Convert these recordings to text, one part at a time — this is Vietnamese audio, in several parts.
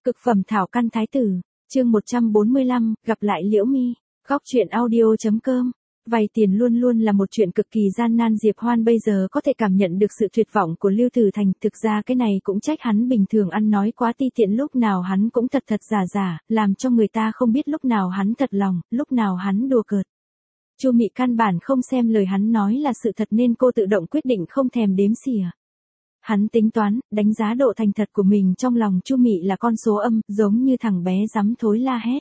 Cực phẩm thảo căn thái tử, chương 145, gặp lại Liễu Mi. Góc truyện audio.com. Vay tiền luôn luôn là một chuyện cực kỳ gian nan. Diệp Hoan bây giờ có thể cảm nhận được sự tuyệt vọng của Lưu Tử Thành, thực ra cái này cũng trách hắn bình thường ăn nói quá ti tiện, lúc nào hắn cũng thật giả, làm cho người ta không biết lúc nào hắn thật lòng, lúc nào hắn đùa cợt. Chu Mị căn bản không xem lời hắn nói là sự thật nên cô tự động quyết định không thèm đếm xỉa. Hắn tính toán, đánh giá độ thành thật của mình trong lòng Chu Mị là con số âm, giống như thằng bé dám thối la hét.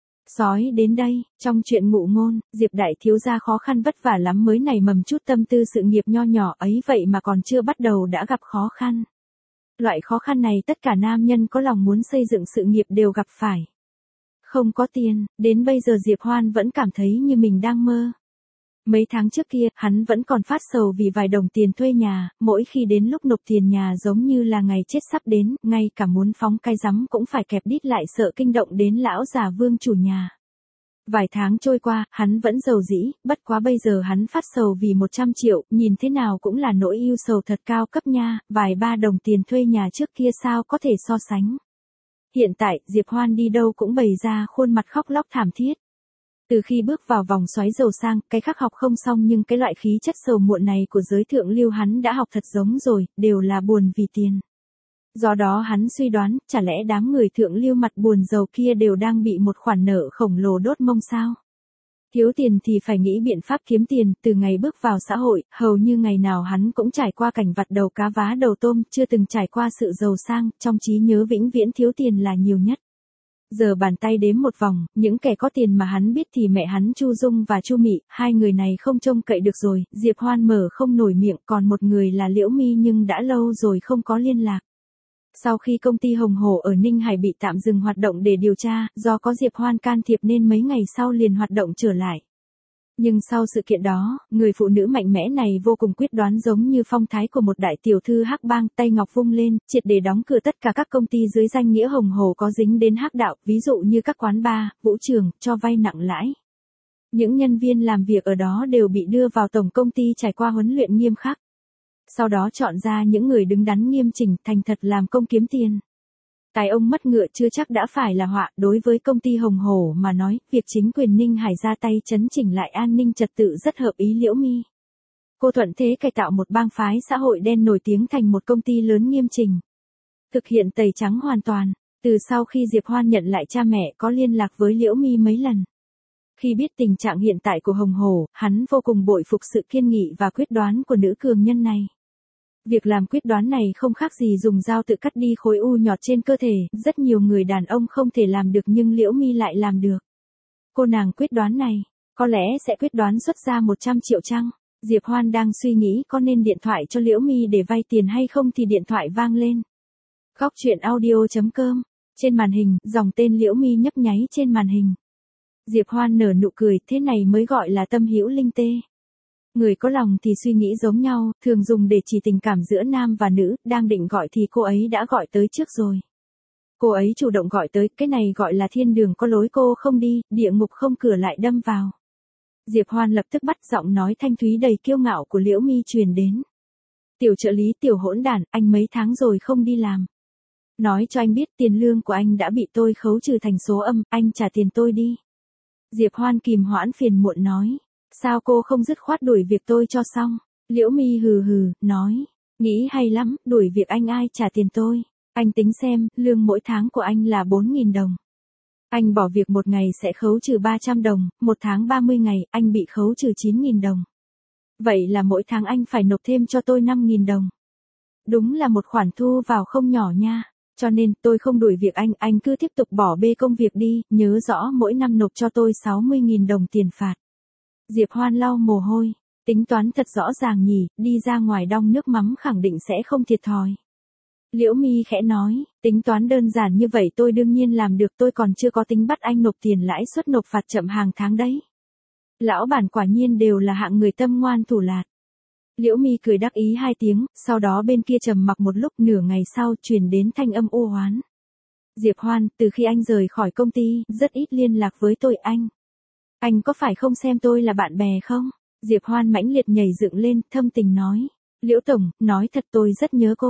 Sói đến đây, trong chuyện ngụ ngôn, Diệp đại thiếu gia khó khăn vất vả lắm mới nảy mầm chút tâm tư sự nghiệp nho nhỏ ấy, vậy mà còn chưa bắt đầu đã gặp khó khăn. Loại khó khăn này tất cả nam nhân có lòng muốn xây dựng sự nghiệp đều gặp phải. Không có tiền, đến bây giờ Diệp Hoan vẫn cảm thấy như mình đang mơ. Mấy tháng trước kia, hắn vẫn còn phát sầu vì vài đồng tiền thuê nhà, mỗi khi đến lúc nộp tiền nhà giống như là ngày chết sắp đến, ngay cả muốn phóng cay rắm cũng phải kẹp đít lại sợ kinh động đến lão già Vương chủ nhà. Vài tháng trôi qua, hắn vẫn giàu dĩ, bất quá bây giờ hắn phát sầu vì 100 triệu, nhìn thế nào cũng là nỗi ưu sầu thật cao cấp nha, vài ba đồng tiền thuê nhà trước kia sao có thể so sánh. Hiện tại, Diệp Hoan đi đâu cũng bày ra khuôn mặt khóc lóc thảm thiết. Từ khi bước vào vòng xoáy giàu sang, cái khác học không xong nhưng cái loại khí chất sầu muộn này của giới thượng lưu hắn đã học thật giống rồi, đều là buồn vì tiền. Do đó hắn suy đoán, chả lẽ đám người thượng lưu mặt buồn giàu kia đều đang bị một khoản nợ khổng lồ đốt mông sao? Thiếu tiền thì phải nghĩ biện pháp kiếm tiền, từ ngày bước vào xã hội, hầu như ngày nào hắn cũng trải qua cảnh vặt đầu cá vá đầu tôm, chưa từng trải qua sự giàu sang, trong trí nhớ vĩnh viễn thiếu tiền là nhiều nhất. Giờ bàn tay đếm một vòng, những kẻ có tiền mà hắn biết thì mẹ hắn Chu Dung và Chu Mị, hai người này không trông cậy được rồi, Diệp Hoan mở không nổi miệng, còn một người là Liễu Mi nhưng đã lâu rồi không có liên lạc. Sau khi công ty Hồng Hổ ở Ninh Hải bị tạm dừng hoạt động để điều tra, do có Diệp Hoan can thiệp nên mấy ngày sau liền hoạt động trở lại. Nhưng sau sự kiện đó, người phụ nữ mạnh mẽ này vô cùng quyết đoán, giống như phong thái của một đại tiểu thư hắc bang, tay ngọc vung lên, triệt để đóng cửa tất cả các công ty dưới danh nghĩa Hồng Hổ có dính đến hắc đạo, ví dụ như các quán bar, vũ trường, cho vay nặng lãi. Những nhân viên làm việc ở đó đều bị đưa vào tổng công ty trải qua huấn luyện nghiêm khắc. Sau đó chọn ra những người đứng đắn nghiêm chỉnh, thành thật làm công kiếm tiền. Tài ông mất ngựa chưa chắc đã phải là họa, đối với công ty Hồng Hổ mà nói, việc chính quyền Ninh Hải ra tay chấn chỉnh lại an ninh trật tự rất hợp ý Liễu Mi. Cô thuận thế cải tạo một bang phái xã hội đen nổi tiếng thành một công ty lớn nghiêm chỉnh. Thực hiện tẩy trắng hoàn toàn. Từ sau khi Diệp Hoan nhận lại cha mẹ có liên lạc với Liễu Mi mấy lần. Khi biết tình trạng hiện tại của Hồng Hổ, hắn vô cùng bội phục sự kiên nghị và quyết đoán của nữ cường nhân này. Việc làm quyết đoán này không khác gì dùng dao tự cắt đi khối u nhọt trên cơ thể, rất nhiều người đàn ông không thể làm được nhưng Liễu Mi lại làm được. Cô nàng quyết đoán này, có lẽ sẽ quyết đoán xuất ra 100 triệu chăng? Diệp Hoan đang suy nghĩ có nên điện thoại cho Liễu Mi để vay tiền hay không thì điện thoại vang lên. Góc truyện audio.com. Trên màn hình, dòng tên Liễu Mi nhấp nháy trên màn hình. Diệp Hoan nở nụ cười, thế này mới gọi là tâm hữu linh tê. Người có lòng thì suy nghĩ giống nhau, thường dùng để chỉ tình cảm giữa nam và nữ, đang định gọi thì cô ấy đã gọi tới trước rồi. Cô ấy chủ động gọi tới, cái này gọi là thiên đường có lối cô không đi, địa ngục không cửa lại đâm vào. Diệp Hoan lập tức bắt giọng nói thanh thúy đầy kiêu ngạo của Liễu Mi truyền đến. Tiểu trợ lý tiểu hỗn đản, anh mấy tháng rồi không đi làm. Nói cho anh biết tiền lương của anh đã bị tôi khấu trừ thành số âm, anh trả tiền tôi đi. Diệp Hoan kìm hoãn phiền muộn nói. Sao cô không dứt khoát đuổi việc tôi cho xong? Liễu Mi hừ hừ, nói. Nghĩ hay lắm, đuổi việc anh ai trả tiền tôi. Anh tính xem, lương mỗi tháng của anh là 4.000 đồng. Anh bỏ việc một ngày sẽ khấu trừ 300 đồng, một tháng 30 ngày, anh bị khấu trừ 9.000 đồng. Vậy là mỗi tháng anh phải nộp thêm cho tôi 5.000 đồng. Đúng là một khoản thu vào không nhỏ nha. Cho nên, tôi không đuổi việc anh cứ tiếp tục bỏ bê công việc đi, nhớ rõ mỗi năm nộp cho tôi 60.000 đồng tiền phạt. Diệp Hoan lau mồ hôi, tính toán thật rõ ràng nhỉ, đi ra ngoài đong nước mắm khẳng định sẽ không thiệt thòi. Liễu Mi khẽ nói, tính toán đơn giản như vậy tôi đương nhiên làm được, tôi còn chưa có tính bắt anh nộp tiền lãi suất nộp phạt chậm hàng tháng đấy. Lão bản quả nhiên đều là hạng người tâm ngoan thủ lạt. Liễu Mi cười đắc ý hai tiếng, sau đó bên kia trầm mặc một lúc, nửa ngày sau truyền đến thanh âm u oán. Diệp Hoan, từ khi anh rời khỏi công ty, rất ít liên lạc với tôi anh. Anh có phải không xem tôi là bạn bè không? Diệp Hoan mãnh liệt nhảy dựng lên, thâm tình nói. Liễu Tổng, nói thật tôi rất nhớ cô.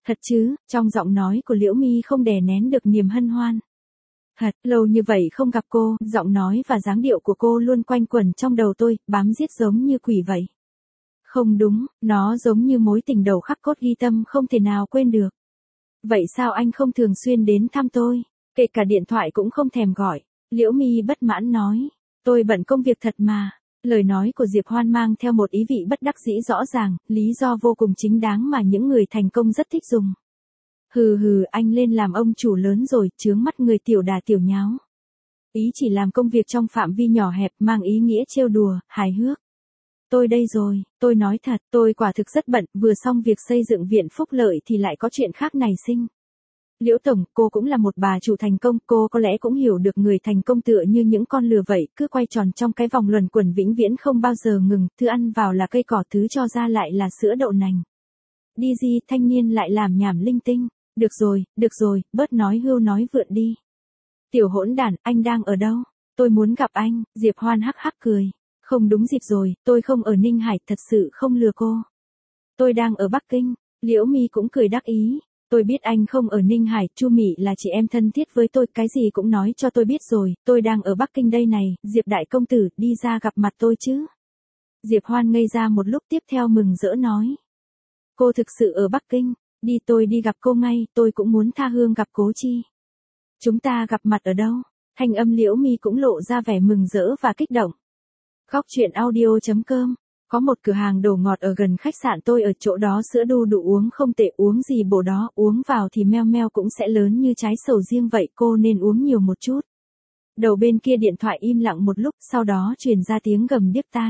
Thật chứ? Trong giọng nói của Liễu Mi không đè nén được niềm hân hoan. Thật, lâu như vậy không gặp cô, giọng nói và dáng điệu của cô luôn quanh quẩn trong đầu tôi, bám giết giống như quỷ vậy. Không đúng, nó giống như mối tình đầu khắc cốt ghi tâm không thể nào quên được. Vậy sao anh không thường xuyên đến thăm tôi? Kể cả điện thoại cũng không thèm gọi. Liễu Mi bất mãn nói. Tôi bận công việc thật mà. Lời nói của Diệp Hoan mang theo một ý vị bất đắc dĩ rõ ràng, lý do vô cùng chính đáng mà những người thành công rất thích dùng. Hừ hừ, anh lên làm ông chủ lớn rồi, chướng mắt người tiểu đà tiểu nháo. Ý chỉ làm công việc trong phạm vi nhỏ hẹp, mang ý nghĩa trêu đùa, hài hước. Tôi đây rồi, tôi nói thật, tôi quả thực rất bận, vừa xong việc xây dựng viện phúc lợi thì lại có chuyện khác nảy sinh. Liễu Tổng, cô cũng là một bà chủ thành công, cô có lẽ cũng hiểu được người thành công tựa như những con lừa vậy, cứ quay tròn trong cái vòng luẩn quẩn vĩnh viễn không bao giờ ngừng, thứ ăn vào là cây cỏ, thứ cho ra lại là sữa đậu nành. Đi gì, thanh niên lại làm nhảm linh tinh. Được rồi, bớt nói hưu nói vượn đi. Tiểu hỗn đản, anh đang ở đâu? Tôi muốn gặp anh, Diệp Hoan hắc hắc cười. Không đúng dịp rồi, tôi không ở Ninh Hải, thật sự không lừa cô. Tôi đang ở Bắc Kinh, Liễu Mi cũng cười đắc ý. Tôi biết anh không ở Ninh Hải, Chu Mị là chị em thân thiết với tôi, cái gì cũng nói cho tôi biết rồi, tôi đang ở Bắc Kinh đây này, Diệp đại công tử, đi ra gặp mặt tôi chứ. Diệp Hoan ngây ra một lúc tiếp theo mừng rỡ nói. Cô thực sự ở Bắc Kinh, đi tôi đi gặp cô ngay, tôi cũng muốn tha hương gặp Cố Chi. Chúng ta gặp mặt ở đâu? Thanh âm Liễu Mi cũng lộ ra vẻ mừng rỡ và kích động. Góc truyện audio.com. Có một cửa hàng đồ ngọt ở gần khách sạn tôi, ở chỗ đó sữa đu đủ uống không tệ, uống gì bổ đó, uống vào thì meo meo cũng sẽ lớn như trái sầu riêng vậy, cô nên uống nhiều một chút. Đầu bên kia điện thoại im lặng một lúc, sau đó truyền ra tiếng gầm điếc tai.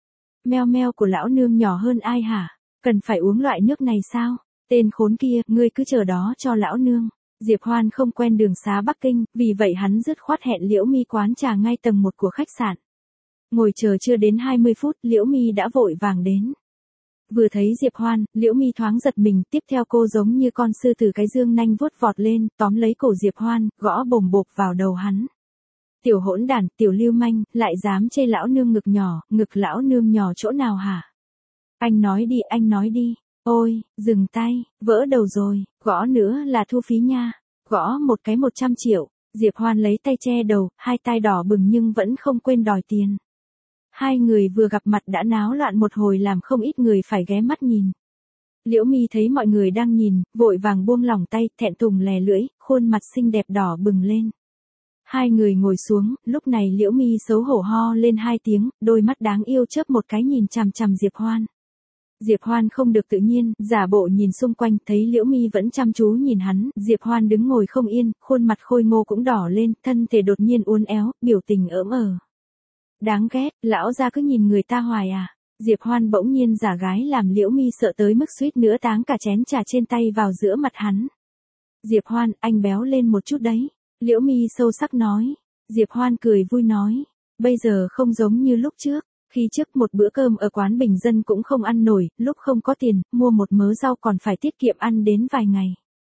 Meo meo của lão nương nhỏ hơn ai hả? Cần phải uống loại nước này sao? Tên khốn kia, ngươi cứ chờ đó cho lão nương. Diệp Hoan không quen đường xá Bắc Kinh, vì vậy hắn dứt khoát hẹn Liễu Mi quán trà ngay tầng 1 của khách sạn. Ngồi chờ chưa đến 20 phút, Liễu Mi đã vội vàng đến. Vừa thấy Diệp Hoan, Liễu Mi thoáng giật mình, tiếp theo cô giống như con sư tử cái dương nanh vuốt vọt lên, tóm lấy cổ Diệp Hoan, gõ bồm bộp vào đầu hắn. Tiểu hỗn đản, tiểu lưu manh, lại dám chê lão nương ngực lão nương nhỏ chỗ nào hả? Anh nói đi. Ôi, dừng tay, vỡ đầu rồi, gõ nữa là thu phí nha. Gõ một cái 100 triệu. Diệp Hoan lấy tay che đầu, hai tai đỏ bừng nhưng vẫn không quên đòi tiền. Hai người vừa gặp mặt đã náo loạn một hồi làm không ít người phải ghé mắt nhìn. Liễu Mi thấy mọi người đang nhìn, vội vàng buông lỏng tay, thẹn thùng lè lưỡi, khuôn mặt xinh đẹp đỏ bừng lên. Hai người ngồi xuống, lúc này Liễu Mi xấu hổ ho lên 2 tiếng, đôi mắt đáng yêu chớp một cái nhìn chằm chằm Diệp Hoan. Diệp Hoan không được tự nhiên, giả bộ nhìn xung quanh, thấy Liễu Mi vẫn chăm chú nhìn hắn, Diệp Hoan đứng ngồi không yên, khuôn mặt khôi ngô cũng đỏ lên, thân thể đột nhiên uốn éo, biểu tình ỡm ờ. Đáng ghét, lão gia cứ nhìn người ta hoài à. Diệp Hoan bỗng nhiên giả gái làm Liễu Mi sợ tới mức suýt nữa táng cả chén trà trên tay vào giữa mặt hắn. Diệp Hoan, anh béo lên một chút đấy. Liễu Mi sâu sắc nói. Diệp Hoan cười vui nói. Bây giờ không giống như lúc trước. Khi trước một bữa cơm ở quán bình dân cũng không ăn nổi, lúc không có tiền, mua một mớ rau còn phải tiết kiệm ăn đến vài ngày.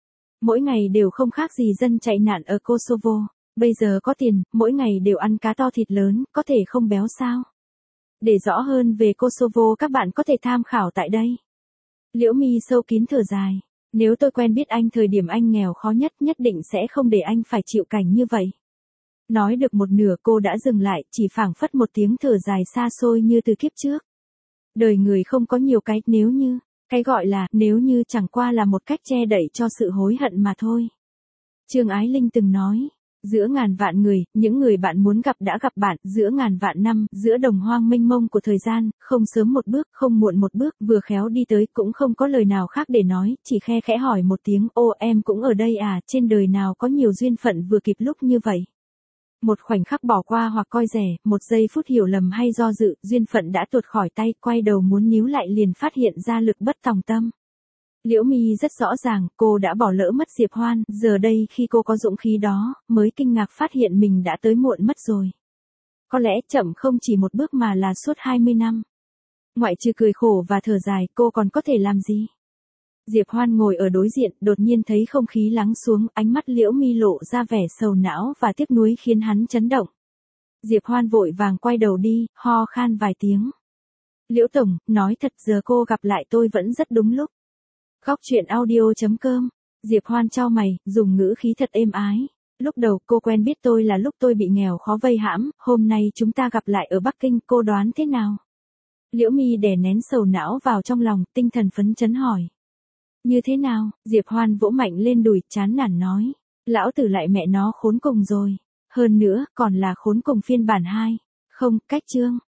Mỗi ngày đều không khác gì dân chạy nạn ở Kosovo. Bây giờ có tiền, mỗi ngày đều ăn cá to thịt lớn, có thể không béo sao? Để rõ hơn về Kosovo các bạn có thể tham khảo tại đây. Liễu Mi sâu kín thở dài. Nếu tôi quen biết anh thời điểm anh nghèo khó nhất, nhất định sẽ không để anh phải chịu cảnh như vậy. Nói được một nửa cô đã dừng lại, chỉ phảng phất một tiếng thở dài xa xôi như từ kiếp trước. Đời người không có nhiều cái nếu như, cái gọi là nếu như chẳng qua là một cách che đậy cho sự hối hận mà thôi. Trương Ái Linh từng nói. Giữa ngàn vạn người, những người bạn muốn gặp đã gặp bạn, giữa ngàn vạn năm, giữa đồng hoang mênh mông của thời gian, không sớm một bước, không muộn một bước, vừa khéo đi tới, cũng không có lời nào khác để nói, chỉ khe khẽ hỏi một tiếng, ô em cũng ở đây à, trên đời nào có nhiều duyên phận vừa kịp lúc như vậy. Một khoảnh khắc bỏ qua hoặc coi rẻ, một giây phút hiểu lầm hay do dự, duyên phận đã tuột khỏi tay, quay đầu muốn níu lại liền phát hiện ra lực bất tòng tâm. Liễu Mi rất rõ ràng, cô đã bỏ lỡ mất Diệp Hoan, giờ đây khi cô có dũng khí đó, mới kinh ngạc phát hiện mình đã tới muộn mất rồi. Có lẽ chậm không chỉ một bước mà là suốt 20 năm. Ngoại trừ cười khổ và thở dài, cô còn có thể làm gì? Diệp Hoan ngồi ở đối diện, đột nhiên thấy không khí lắng xuống, ánh mắt Liễu Mi lộ ra vẻ sầu não và tiếc nuối khiến hắn chấn động. Diệp Hoan vội vàng quay đầu đi, ho khan vài tiếng. Liễu Tổng, nói thật giờ cô gặp lại tôi vẫn rất đúng lúc. Góc chuyện audio.com. Diệp Hoan chau mày, dùng ngữ khí thật êm ái. Lúc đầu cô quen biết tôi là lúc tôi bị nghèo khó vây hãm, hôm nay chúng ta gặp lại ở Bắc Kinh, cô đoán thế nào? Liễu Mi đè nén sầu não vào trong lòng, tinh thần phấn chấn hỏi. Như thế nào? Diệp Hoan vỗ mạnh lên đùi, chán nản nói. Lão tử lại mẹ nó khốn cùng rồi. Hơn nữa, còn là khốn cùng phiên bản 2. Không, cách chương.